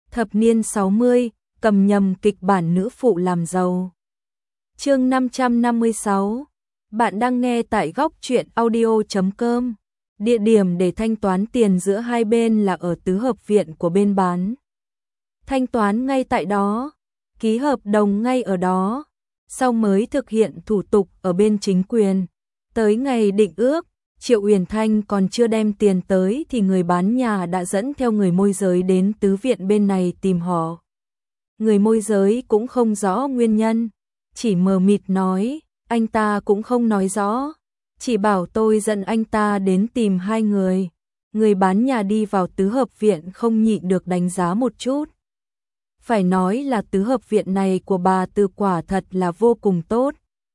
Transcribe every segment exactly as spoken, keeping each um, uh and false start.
Thập niên sáu mươi, cầm nhầm kịch bản nữ phụ làm giàu. Chương năm trăm năm mươi sáu. Bạn đang nghe tại góc truyện audio chấm com. Địa điểm để thanh toán tiền giữa hai bên là ở tứ hợp viện của bên bán. Thanh toán ngay tại đó, ký hợp đồng ngay ở đó, sau mới thực hiện thủ tục ở bên chính quyền. Tới ngày định ước, Triệu Uyển Thanh còn chưa đem tiền tới thì người bán nhà đã dẫn theo người môi giới đến tứ viện bên này tìm họ. Người môi giới cũng không rõ nguyên nhân, chỉ mờ mịt nói, anh ta cũng không nói rõ, chỉ bảo tôi dẫn anh ta đến tìm hai người. Người bán nhà đi vào tứ hợp viện không nhịn được đánh giá một chút. Phải nói là tứ hợp viện này của bà Từ quả thật là vô cùng tốt.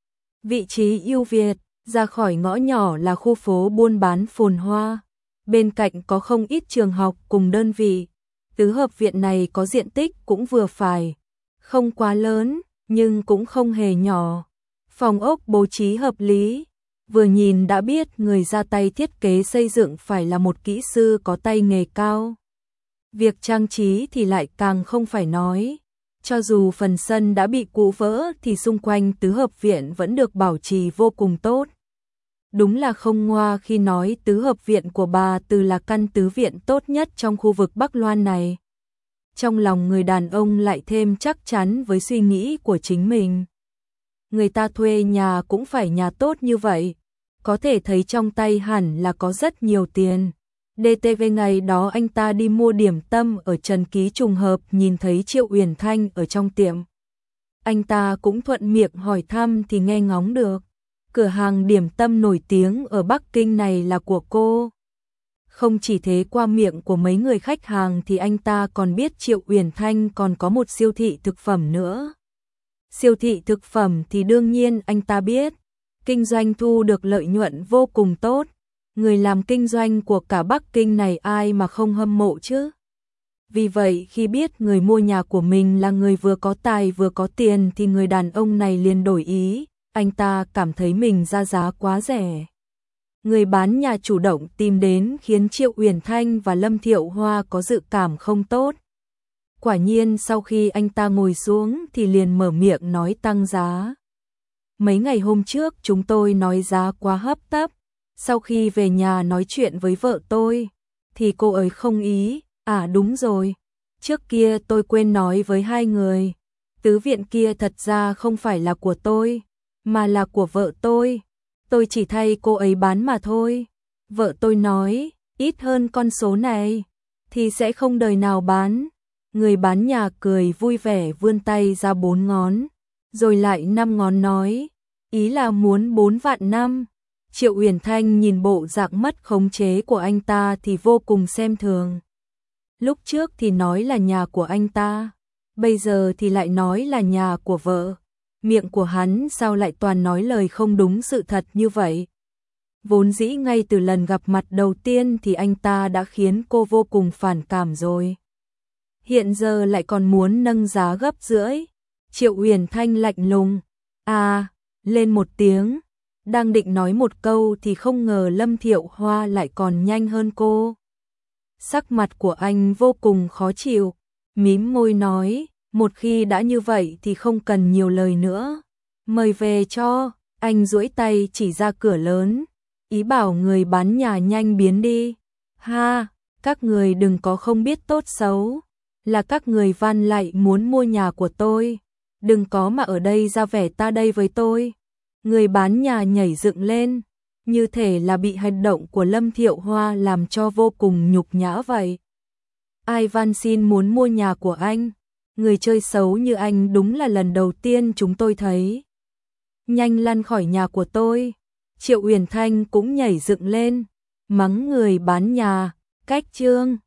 Vị trí ưu việt, ra khỏi ngõ nhỏ là khu phố buôn bán phồn hoa. Bên cạnh có không ít trường học cùng đơn vị. Tứ hợp viện này có diện tích cũng vừa phải, không quá lớn, nhưng cũng không hề nhỏ. Phòng ốc bố trí hợp lý, vừa nhìn đã biết người ra tay thiết kế xây dựng phải là một kỹ sư có tay nghề cao. Việc trang trí thì lại càng không phải nói. Cho dù phần sân đã bị cũ vỡ thì xung quanh tứ hợp viện vẫn được bảo trì vô cùng tốt. Đúng là không ngoa khi nói tứ hợp viện của bà Từ là căn tứ viện tốt nhất trong khu vực Bắc Loan này. Trong lòng người đàn ông lại thêm chắc chắn với suy nghĩ của chính mình. Người ta thuê nhà cũng phải nhà tốt như vậy, có thể thấy trong tay hẳn là có rất nhiều tiền. đê tê vê ngày đó anh ta đi mua điểm tâm ở Trần Ký trùng hợp nhìn thấy Triệu Uyển Thanh ở trong tiệm. Anh ta cũng thuận miệng hỏi thăm thì nghe ngóng được. Cửa hàng điểm tâm nổi tiếng ở Bắc Kinh này là của cô. Không chỉ thế, qua miệng của mấy người khách hàng thì anh ta còn biết Triệu Uyển Thanh còn có một siêu thị thực phẩm nữa. Siêu thị thực phẩm thì đương nhiên anh ta biết, kinh doanh thu được lợi nhuận vô cùng tốt. Người làm kinh doanh của cả Bắc Kinh này ai mà không hâm mộ chứ. Vì vậy khi biết người mua nhà của mình là người vừa có tài vừa có tiền thì người đàn ông này liền đổi ý. Anh ta cảm thấy mình ra giá quá rẻ. Người bán nhà chủ động tìm đến khiến Triệu Uyển Thanh và Lâm Thiệu Hoa có dự cảm không tốt. Quả nhiên sau khi anh ta ngồi xuống thì liền mở miệng nói tăng giá. Mấy ngày hôm trước chúng tôi nói giá quá hấp tấp. Sau khi về nhà nói chuyện với vợ tôi thì cô ấy không ý. À đúng rồi, trước kia tôi quên nói với hai người. Tứ viện kia thật ra không phải là của tôi, mà là của vợ tôi. Tôi chỉ thay cô ấy bán mà thôi. Vợ tôi nói, ít hơn con số này thì sẽ không đời nào bán. Người bán nhà cười vui vẻ vươn tay ra bốn ngón, rồi lại năm ngón nói, ý là muốn bốn vạn năm. Triệu Uyển Thanh nhìn bộ dạng mất khống chế của anh ta thì vô cùng xem thường. Lúc trước thì nói là nhà của anh ta, bây giờ thì lại nói là nhà của vợ. Miệng của hắn sao lại toàn nói lời không đúng sự thật như vậy? Vốn dĩ ngay từ lần gặp mặt đầu tiên thì anh ta đã khiến cô vô cùng phản cảm rồi. Hiện giờ lại còn muốn nâng giá gấp rưỡi. Triệu Uyển Thanh lạnh lùng, à, lên một tiếng. Đang định nói một câu thì không ngờ Lâm Thiệu Hoa lại còn nhanh hơn cô. Sắc mặt của anh vô cùng khó chịu, mím môi nói, một khi đã như vậy thì không cần nhiều lời nữa. Mời về cho. Anh duỗi tay chỉ ra cửa lớn, ý bảo người bán nhà nhanh biến đi. Ha, các người đừng có không biết tốt xấu, là các người van lại muốn mua nhà của tôi, đừng có mà ở đây ra vẻ ta đây với tôi. Người bán nhà nhảy dựng lên, như thể là bị hành động của Lâm Thiệu Hoa làm cho vô cùng nhục nhã vậy. Ai van xin muốn mua nhà của anh? Người chơi xấu như anh đúng là lần đầu tiên chúng tôi thấy. Nhanh lăn khỏi nhà của tôi. Triệu Uyển Thanh cũng nhảy dựng lên, mắng người bán nhà, cách trương.